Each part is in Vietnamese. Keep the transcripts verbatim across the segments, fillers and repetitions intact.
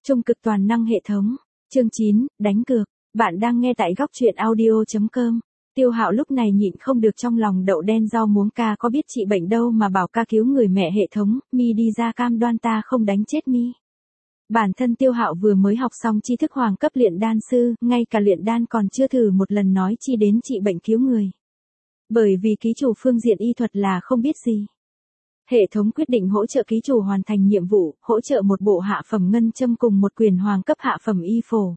Trung cực toàn năng hệ thống. Chương chín, đánh cược. Bạn đang nghe tại góc truyện audio chấm com. Tiêu Hạo lúc này nhịn không được trong lòng đậu đen rau muống, ca có biết trị bệnh đâu mà bảo ca cứu người mẹ hệ thống, mi đi ra cam đoan ta không đánh chết mi. Bản thân Tiêu Hạo vừa mới học xong tri thức hoàng cấp luyện đan sư, ngay cả luyện đan còn chưa thử một lần nói chi đến trị bệnh cứu người. Bởi vì ký chủ phương diện y thuật là không biết gì. Hệ thống quyết định hỗ trợ ký chủ hoàn thành nhiệm vụ, hỗ trợ một bộ hạ phẩm ngân châm cùng một quyền hoàng cấp hạ phẩm y phổ.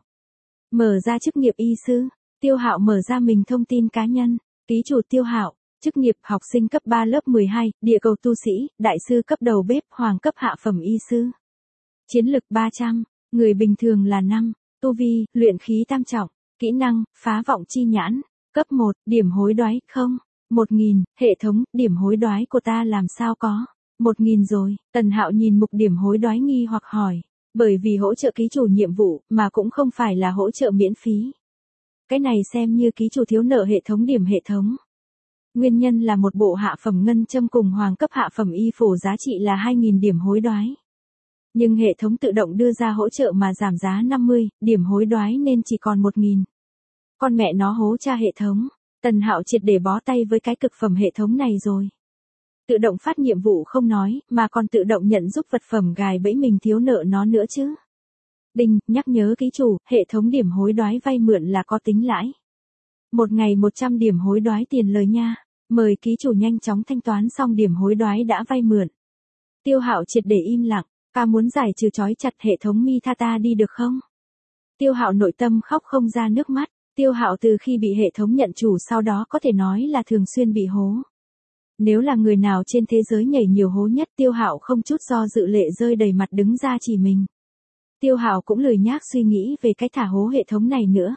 Mở ra chức nghiệp y sư, Tiêu Hạo mở ra mình thông tin cá nhân, ký chủ Tiêu Hạo, chức nghiệp học sinh cấp ba lớp mười hai, địa cầu tu sĩ, đại sư cấp đầu bếp, hoàng cấp hạ phẩm y sư. Chiến lực ba trăm, người bình thường là năm, tu vi, luyện khí tam trọng, kỹ năng, phá vọng chi nhãn, cấp một, điểm hối đoái, không. một nghìn, hệ thống, điểm hối đoái của ta làm sao có? một nghìn rồi, Tần Hạo nhìn mục điểm hối đoái nghi hoặc hỏi. Bởi vì hỗ trợ ký chủ nhiệm vụ, mà cũng không phải là hỗ trợ miễn phí. Cái này xem như ký chủ thiếu nợ hệ thống điểm hệ thống. Nguyên nhân là một bộ hạ phẩm ngân châm cùng hoàng cấp hạ phẩm y phổ giá trị là hai nghìn điểm hối đoái. Nhưng hệ thống tự động đưa ra hỗ trợ mà giảm giá năm mươi, điểm hối đoái nên chỉ còn một nghìn. Con mẹ nó hố cha hệ thống. Tần Hạo triệt để bó tay với cái cực phẩm hệ thống này rồi. Tự động phát nhiệm vụ không nói, mà còn tự động nhận giúp vật phẩm gài bẫy mình thiếu nợ nó nữa chứ. Đinh, nhắc nhớ ký chủ, hệ thống điểm hối đoái vay mượn là có tính lãi. Một ngày một trăm điểm hối đoái tiền lời nha. Mời ký chủ nhanh chóng thanh toán xong điểm hối đoái đã vay mượn. Tiêu Hạo triệt để im lặng, ca muốn giải trừ trói chặt hệ thống mi tha ta đi được không? Tiêu Hạo nội tâm khóc không ra nước mắt. Tiêu Hạo từ khi bị hệ thống nhận chủ sau đó có thể nói là thường xuyên bị hố. Nếu là người nào trên thế giới nhảy nhiều hố nhất, Tiêu Hạo không chút do dự lệ rơi đầy mặt đứng ra chỉ mình. Tiêu Hạo cũng lười nhác suy nghĩ về cái thả hố hệ thống này nữa.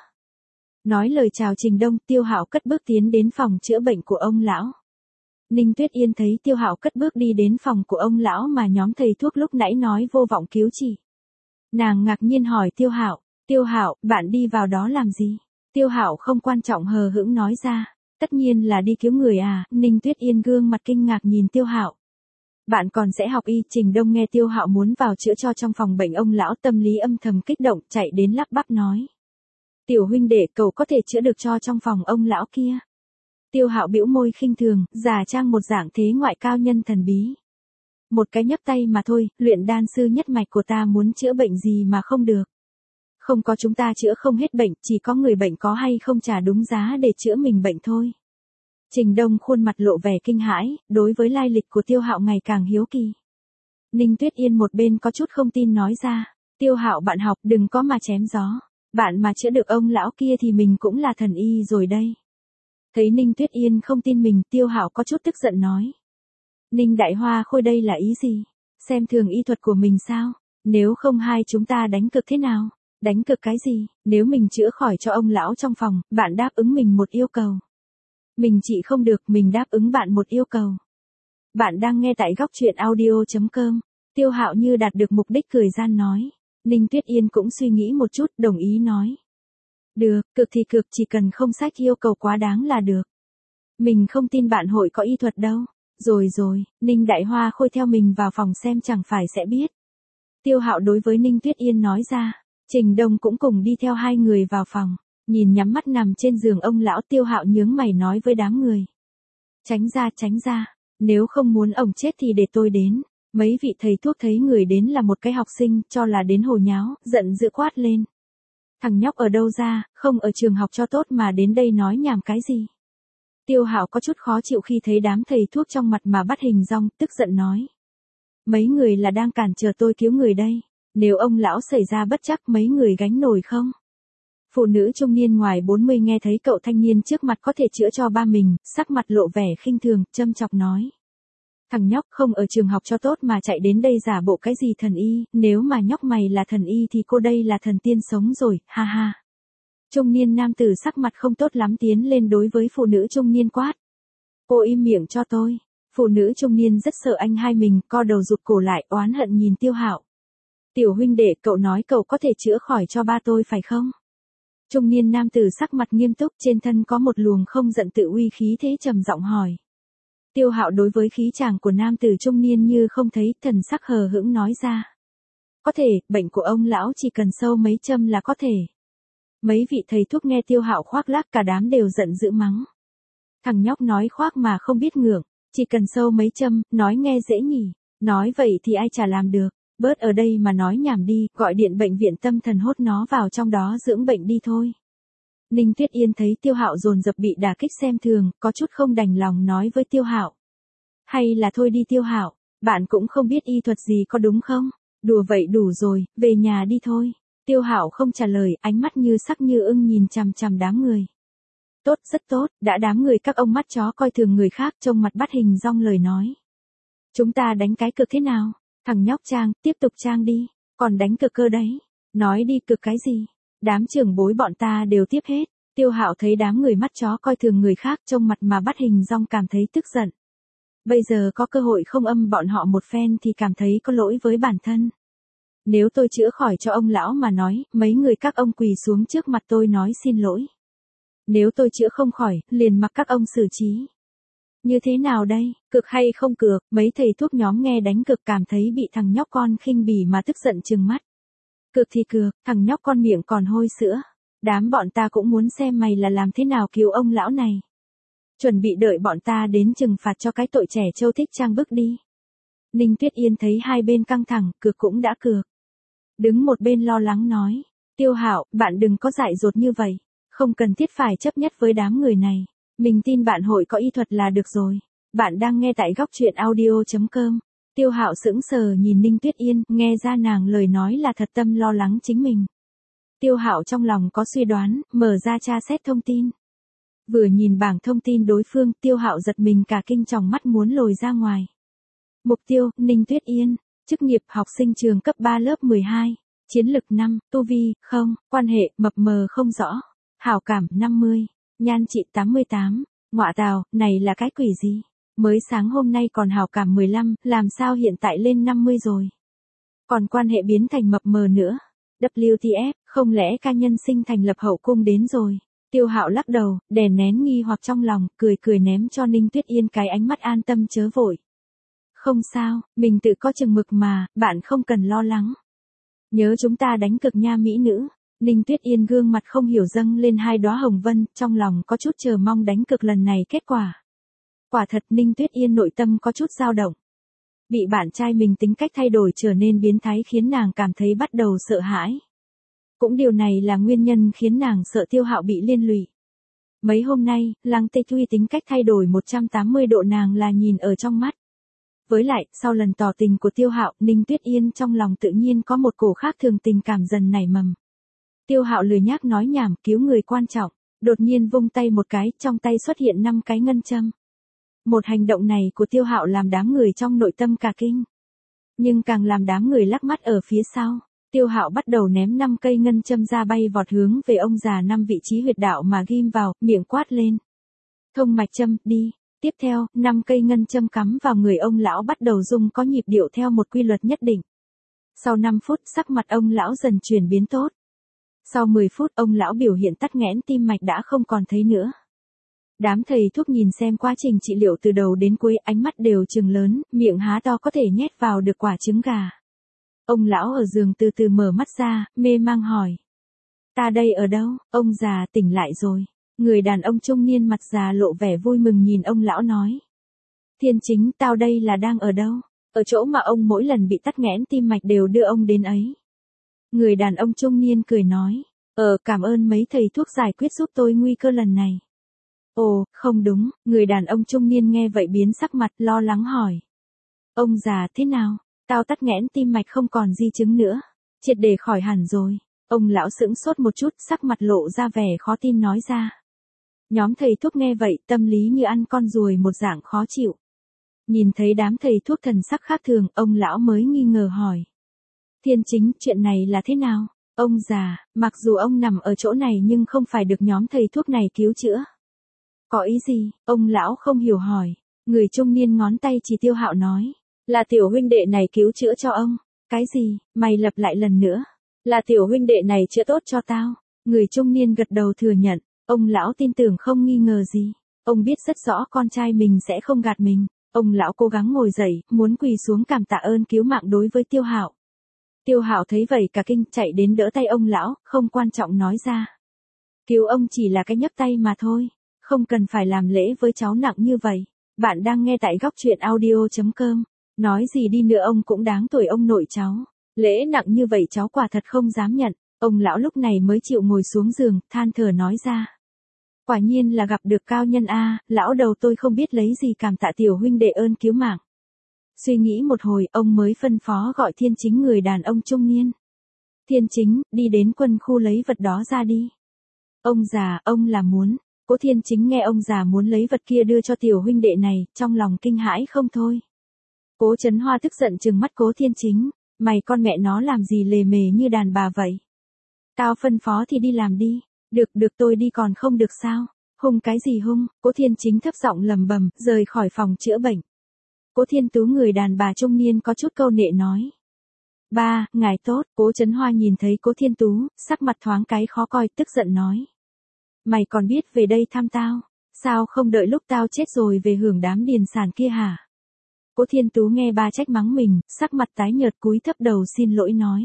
Nói lời chào Trình Đông, Tiêu Hạo cất bước tiến đến phòng chữa bệnh của ông lão. Ninh Tuyết Yên thấy Tiêu Hạo cất bước đi đến phòng của ông lão mà nhóm thầy thuốc lúc nãy nói vô vọng cứu trị. Nàng ngạc nhiên hỏi Tiêu Hạo, Tiêu Hạo, bạn đi vào đó làm gì? Tiêu Hạo không quan trọng hờ hững nói ra, tất nhiên là đi cứu người à. Ninh Tuyết Yên gương mặt kinh ngạc nhìn Tiêu Hạo. Bạn còn sẽ học y? Trình Đông nghe Tiêu Hạo muốn vào chữa cho trong phòng bệnh ông lão tâm lý âm thầm kích động, chạy đến lắp bắp nói. Tiểu huynh đệ, cậu có thể chữa được cho trong phòng ông lão kia. Tiêu Hạo bĩu môi khinh thường, giả trang một dạng thế ngoại cao nhân thần bí. Một cái nhấc tay mà thôi, luyện đan sư nhất mạch của ta muốn chữa bệnh gì mà không được. Không có chúng ta chữa không hết bệnh, chỉ có người bệnh có hay không trả đúng giá để chữa mình bệnh thôi. Trình Đông khuôn mặt lộ vẻ kinh hãi, đối với lai lịch của Tiêu Hạo ngày càng hiếu kỳ. Ninh Tuyết Yên một bên có chút không tin nói ra, Tiêu Hạo bạn học đừng có mà chém gió. Bạn mà chữa được ông lão kia thì mình cũng là thần y rồi đây. Thấy Ninh Tuyết Yên không tin mình, Tiêu Hạo có chút tức giận nói. Ninh Đại Hoa Khôi đây là ý gì? Xem thường y thuật của mình sao? Nếu không hai chúng ta đánh cược thế nào? Đánh cược cái gì? Nếu mình chữa khỏi cho ông lão trong phòng, bạn đáp ứng mình một yêu cầu. Mình trị không được, mình đáp ứng bạn một yêu cầu. Bạn đang nghe tại góc truyện audio chấm com. Tiêu Hạo như đạt được mục đích cười gian nói. Ninh Tuyết Yên cũng suy nghĩ một chút, đồng ý nói. Được, cực thì cực, chỉ cần không sách yêu cầu quá đáng là được. Mình không tin bạn hội có y thuật đâu. Rồi rồi, Ninh Đại Hoa Khôi theo mình vào phòng xem chẳng phải sẽ biết. Tiêu Hạo đối với Ninh Tuyết Yên nói ra. Trình Đông cũng cùng đi theo hai người vào phòng, nhìn nhắm mắt nằm trên giường ông lão. Tiêu Hạo nhướng mày nói với đám người. Tránh ra, tránh ra, nếu không muốn ông chết thì để tôi đến. Mấy vị thầy thuốc thấy người đến là một cái học sinh, cho là đến hồ nháo, giận dữ quát lên. Thằng nhóc ở đâu ra, không ở trường học cho tốt mà đến đây nói nhảm cái gì. Tiêu Hạo có chút khó chịu khi thấy đám thầy thuốc trong mặt mà bắt hình dong, tức giận nói. Mấy người là đang cản trở tôi cứu người đây. Nếu ông lão xảy ra bất trắc mấy người gánh nổi không? Phụ nữ trung niên ngoài bốn mươi nghe thấy cậu thanh niên trước mặt có thể chữa cho ba mình, sắc mặt lộ vẻ khinh thường, châm chọc nói. Thằng nhóc không ở trường học cho tốt mà chạy đến đây giả bộ cái gì thần y, nếu mà nhóc mày là thần y thì cô đây là thần tiên sống rồi, ha ha. Trung niên nam tử sắc mặt không tốt lắm tiến lên đối với phụ nữ trung niên quát. Cô im miệng cho tôi. Phụ nữ trung niên rất sợ anh hai mình, co đầu rụt cổ lại oán hận nhìn Tiêu Hạo. Tiểu huynh đệ, cậu nói cậu có thể chữa khỏi cho ba tôi phải không? Trung niên nam tử sắc mặt nghiêm túc, trên thân có một luồng không giận tự uy khí thế trầm giọng hỏi. Tiêu Hạo đối với khí chàng của nam tử trung niên như không thấy, thần sắc hờ hững nói ra. có thể, bệnh của ông lão chỉ cần sâu mấy châm là có thể. Mấy vị thầy thuốc nghe Tiêu Hạo khoác lác cả đám đều giận dữ mắng. Thằng nhóc nói khoác mà không biết ngượng, chỉ cần sâu mấy châm, nói nghe dễ nhỉ, nói vậy thì ai chả làm được, bớt ở đây mà nói nhảm đi, gọi điện bệnh viện tâm thần hốt nó vào trong đó dưỡng bệnh đi thôi. Ninh Tuyết Yên thấy Tiêu Hạo dồn dập bị đả kích xem thường, có chút không đành lòng nói với Tiêu Hạo. Hay là thôi đi Tiêu Hạo, bạn cũng không biết y thuật gì có đúng không? Đùa vậy đủ rồi, về nhà đi thôi. Tiêu Hạo không trả lời, ánh mắt như sắc như ưng nhìn chằm chằm đám người. Tốt, rất tốt, đã đám người các ông mắt chó coi thường người khác trông mặt bắt hình dong lời nói. Chúng ta đánh cái cược thế nào? Thằng nhóc Trang, tiếp tục Trang đi, còn đánh cược cơ đấy. Nói đi cược cái gì? Đám trưởng bối bọn ta đều tiếp hết. Tiêu Hạo thấy đám người mắt chó coi thường người khác trông mặt mà bắt hình dong cảm thấy tức giận. Bây giờ có cơ hội không âm bọn họ một phen thì cảm thấy có lỗi với bản thân. Nếu tôi chữa khỏi cho ông lão mà nói, mấy người các ông quỳ xuống trước mặt tôi nói xin lỗi. Nếu tôi chữa không khỏi, liền mặc các ông xử trí. Như thế nào đây, cược hay không cược, mấy thầy thuốc nhóm nghe đánh cược cảm thấy bị thằng nhóc con khinh bỉ mà tức giận trừng mắt. Cược thì cược, thằng nhóc con miệng còn hôi sữa. Đám bọn ta cũng muốn xem mày là làm thế nào cứu ông lão này. Chuẩn bị đợi bọn ta đến trừng phạt cho cái tội trẻ trâu thích trang bức đi. Ninh Tuyết Yên thấy hai bên căng thẳng, cược cũng đã cược. Đứng một bên lo lắng nói, Tiêu Hạo, bạn đừng có dại dột như vậy, không cần thiết phải chấp nhất với đám người này. Mình tin bạn hội có y thuật là được rồi. Bạn đang nghe tại góc truyện audio chấm com. Tiêu Hạo sững sờ nhìn Ninh Tuyết Yên, nghe ra nàng lời nói là thật tâm lo lắng chính mình. Tiêu Hạo trong lòng có suy đoán, mở ra tra xét thông tin. Vừa nhìn bảng thông tin đối phương, Tiêu Hạo giật mình cả kinh tròng mắt muốn lồi ra ngoài. Mục tiêu, Ninh Tuyết Yên. Chức nghiệp, học sinh trường cấp ba lớp mười hai. Chiến lực năm, tu vi, không, quan hệ, mập mờ không rõ. Hảo cảm, năm mươi. Nhan trị tám mươi tám. Ngọa tào, này là cái quỷ gì? Mới sáng hôm nay còn hảo cảm mười lăm, làm sao hiện tại lên năm mươi rồi? Còn quan hệ biến thành mập mờ nữa. vê kép tê ép, không lẽ ca nhân sinh thành lập hậu cung đến rồi? Tiêu Hạo lắc đầu, đè nén nghi hoặc trong lòng, cười cười ném cho Ninh Tuyết Yên cái ánh mắt an tâm chớ vội. Không sao, mình tự có chừng mực mà, bạn không cần lo lắng. Nhớ chúng ta đánh cực nha mỹ nữ. Ninh Tuyết Yên gương mặt không hiểu dâng lên hai đóa hồng vân, trong lòng có chút chờ mong đánh cực lần này kết quả. Quả thật Ninh Tuyết Yên nội tâm có chút dao động. Bị bạn trai mình tính cách thay đổi trở nên biến thái khiến nàng cảm thấy bắt đầu sợ hãi. Cũng điều này là nguyên nhân khiến nàng sợ Tiêu Hạo bị liên lụy. Mấy hôm nay, Lăng Tê Thuy tính cách thay đổi một trăm tám mươi độ nàng là nhìn ở trong mắt. Với lại, sau lần tỏ tình của Tiêu Hạo, Ninh Tuyết Yên trong lòng tự nhiên có một cổ khác thường tình cảm dần nảy mầm. Tiêu Hạo lười nhác nói nhảm, cứu người quan trọng, đột nhiên vung tay một cái, trong tay xuất hiện năm cái ngân châm. Một hành động này của Tiêu Hạo làm đám người trong nội tâm cả kinh. Nhưng càng làm đám người lắc mắt ở phía sau, Tiêu Hạo bắt đầu ném năm cây ngân châm ra bay vọt hướng về ông già năm vị trí huyệt đạo mà ghim vào, miệng quát lên. Thông mạch châm, đi. Tiếp theo, năm cây ngân châm cắm vào người ông lão bắt đầu rung có nhịp điệu theo một quy luật nhất định. Sau năm phút, sắc mặt ông lão dần chuyển biến tốt. Sau mười phút, ông lão biểu hiện tắc nghẽn tim mạch đã không còn thấy nữa. Đám thầy thuốc nhìn xem quá trình trị liệu từ đầu đến cuối, ánh mắt đều trừng lớn, miệng há to có thể nhét vào được quả trứng gà. Ông lão ở giường từ từ mở mắt ra, mê mang hỏi. Ta đây ở đâu? Ông già tỉnh lại rồi. Người đàn ông trung niên mặt già lộ vẻ vui mừng nhìn ông lão nói. Thiên Chính, tao đây là đang ở đâu? Ở chỗ mà ông mỗi lần bị tắc nghẽn tim mạch đều đưa ông đến ấy. Người đàn ông trung niên cười nói. Ờ, cảm ơn mấy thầy thuốc giải quyết giúp tôi nguy cơ lần này. Ồ, không đúng, người đàn ông trung niên nghe vậy biến sắc mặt lo lắng hỏi. Ông già thế nào? Tao tắc nghẽn tim mạch không còn di chứng nữa. Triệt để khỏi hẳn rồi. Ông lão sững sốt một chút, sắc mặt lộ ra vẻ khó tin nói ra. Nhóm thầy thuốc nghe vậy, tâm lý như ăn con ruồi một dạng khó chịu. Nhìn thấy đám thầy thuốc thần sắc khác thường, ông lão mới nghi ngờ hỏi. Thiên Chính, chuyện này là thế nào? Ông già, mặc dù ông nằm ở chỗ này nhưng không phải được nhóm thầy thuốc này cứu chữa. Có ý gì? Ông lão không hiểu hỏi. Người trung niên ngón tay chỉ Tiêu Hạo nói. Là tiểu huynh đệ này cứu chữa cho ông. Cái gì? Mày lặp lại lần nữa. Là tiểu huynh đệ này chữa tốt cho tao. Người trung niên gật đầu thừa nhận. Ông lão tin tưởng không nghi ngờ gì. Ông biết rất rõ con trai mình sẽ không gạt mình. Ông lão cố gắng ngồi dậy, muốn quỳ xuống cảm tạ ơn cứu mạng đối với Tiêu Hạo. Tiêu Hạo thấy vậy cả kinh, chạy đến đỡ tay ông lão, không quan trọng nói ra. Cứu ông chỉ là cái nhấc tay mà thôi, không cần phải làm lễ với cháu nặng như vậy. Bạn đang nghe tại góc truyện audio.com. Nói gì đi nữa ông cũng đáng tuổi ông nội cháu. Lễ nặng như vậy cháu quả thật không dám nhận. Ông lão lúc này mới chịu ngồi xuống giường, than thở nói ra. Quả nhiên là gặp được cao nhân a, lão đầu tôi không biết lấy gì cảm tạ tiểu huynh đệ ơn cứu mạng. Suy nghĩ một hồi, ông mới phân phó gọi Thiên Chính người đàn ông trung niên. Thiên Chính, đi đến quân khu lấy vật đó ra đi. Ông già, ông là muốn. Cố Thiên Chính nghe ông già muốn lấy vật kia đưa cho tiểu huynh đệ này, trong lòng kinh hãi không thôi. Cố Chấn Hoa tức giận trừng mắt Cố Thiên Chính, mày con mẹ nó làm gì lề mề như đàn bà vậy? Tao phân phó thì đi làm đi, được được tôi đi còn không được sao? Hung cái gì hung? Cố Thiên Chính thấp giọng lầm bầm, rời khỏi phòng chữa bệnh. Cố Thiên Tú người đàn bà trung niên có chút câu nệ nói. Ba, ngài tốt. Cố Chấn Hoa nhìn thấy Cố Thiên Tú, sắc mặt thoáng cái khó coi, tức giận nói. Mày còn biết về đây thăm tao, sao không đợi lúc tao chết rồi về hưởng đám điền sản kia hả? Cố Thiên Tú nghe ba trách mắng mình, sắc mặt tái nhợt cúi thấp đầu xin lỗi nói.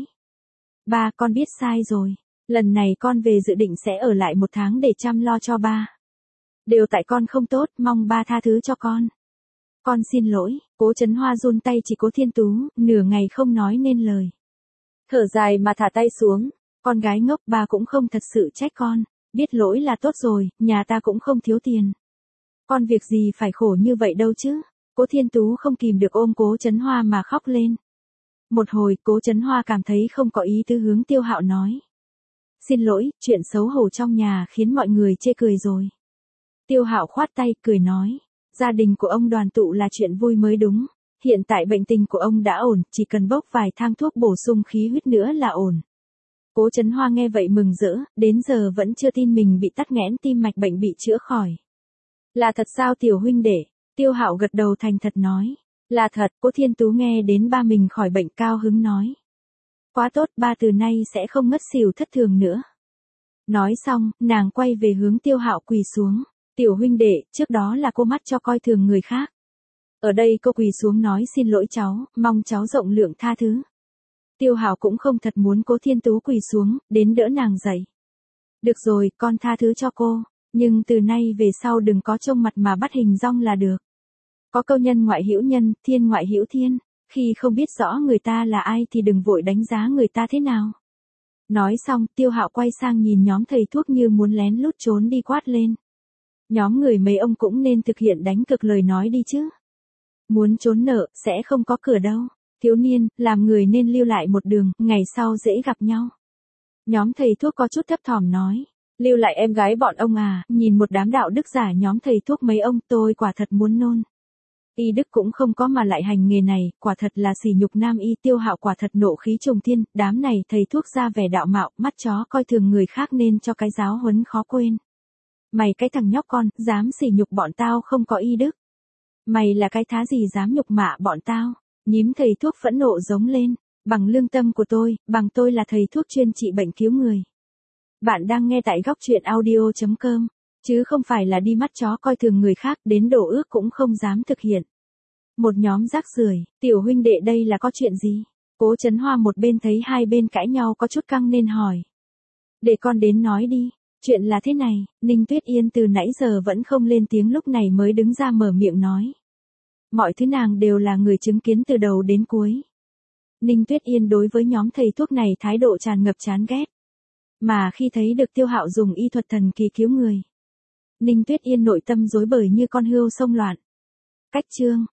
Ba, con biết sai rồi, lần này con về dự định sẽ ở lại một tháng để chăm lo cho ba. Đều tại con không tốt, mong ba tha thứ cho con. Con xin lỗi. Cố Chấn Hoa run tay chỉ Cố Thiên Tú, nửa ngày không nói nên lời. Thở dài mà thả tay xuống, con gái ngốc, ba cũng không thật sự trách con, biết lỗi là tốt rồi, nhà ta cũng không thiếu tiền. Con việc gì phải khổ như vậy đâu chứ. Cố Thiên Tú không kìm được ôm Cố Chấn Hoa mà khóc lên. Một hồi, Cố Chấn Hoa cảm thấy không có ý tứ hướng Tiêu Hạo nói. Xin lỗi, chuyện xấu hổ trong nhà khiến mọi người chê cười rồi. Tiêu Hạo khoát tay, cười nói. Gia đình của ông đoàn tụ là chuyện vui mới đúng. Hiện tại bệnh tình của ông đã ổn, chỉ cần bốc vài thang thuốc bổ sung khí huyết nữa là ổn. Cố Chấn Hoa nghe vậy mừng rỡ, đến giờ vẫn chưa tin mình bị tắc nghẽn tim mạch bệnh bị chữa khỏi. Là thật sao tiểu huynh đệ? Tiêu Hạo gật đầu thành thật nói. Là thật. Cố Thiên Tú nghe đến ba mình khỏi bệnh cao hứng nói. Quá tốt, ba từ nay sẽ không ngất xỉu thất thường nữa. Nói xong, nàng quay về hướng Tiêu Hạo quỳ xuống. Tiểu huynh đệ, trước đó là cô mắt cho coi thường người khác. Ở đây cô quỳ xuống nói xin lỗi cháu, mong cháu rộng lượng tha thứ. Tiêu Hạo cũng không thật muốn Cố Thiên Tú quỳ xuống, đến đỡ nàng dậy. Được rồi, con tha thứ cho cô, nhưng từ nay về sau đừng có trông mặt mà bắt hình dong là được. Có câu nhân ngoại hữu nhân, thiên ngoại hữu thiên, khi không biết rõ người ta là ai thì đừng vội đánh giá người ta thế nào. Nói xong, Tiêu Hạo quay sang nhìn nhóm thầy thuốc như muốn lén lút trốn đi quát lên. Nhóm người mấy ông cũng nên thực hiện đánh cực lời nói đi chứ. Muốn trốn nợ, sẽ không có cửa đâu. Thiếu niên, làm người nên lưu lại một đường, ngày sau dễ gặp nhau. Nhóm thầy thuốc có chút thấp thỏm nói. Lưu lại em gái bọn ông à, nhìn một đám đạo đức giả nhóm thầy thuốc mấy ông, tôi quả thật muốn nôn. Y đức cũng không có mà lại hành nghề này, quả thật là sỉ nhục nam y. Tiêu Hạo quả thật nộ khí trùng thiên, đám này thầy thuốc ra vẻ đạo mạo, mắt chó coi thường người khác nên cho cái giáo huấn khó quên. Mày cái thằng nhóc con, dám sỉ nhục bọn tao không có y đức. Mày là cái thá gì dám nhục mạ bọn tao. Nhím thầy thuốc phẫn nộ giống lên. Bằng lương tâm của tôi, bằng tôi là thầy thuốc chuyên trị bệnh cứu người. Bạn đang nghe tại góc truyện audio.com, chứ không phải là đi mắt chó coi thường người khác, đến đổ ước cũng không dám thực hiện. Một nhóm rác rưởi, tiểu huynh đệ đây là có chuyện gì? Cố Chấn Hoa một bên thấy hai bên cãi nhau có chút căng nên hỏi. Để con đến nói đi. Chuyện là thế này, Ninh Tuyết Yên từ nãy giờ vẫn không lên tiếng lúc này mới đứng ra mở miệng nói. Mọi thứ nàng đều là người chứng kiến từ đầu đến cuối. Ninh Tuyết Yên đối với nhóm thầy thuốc này thái độ tràn ngập chán ghét. Mà khi thấy được Tiêu Hạo dùng y thuật thần kỳ cứu người, Ninh Tuyết Yên nội tâm rối bời như con hươu sông loạn. Cách chương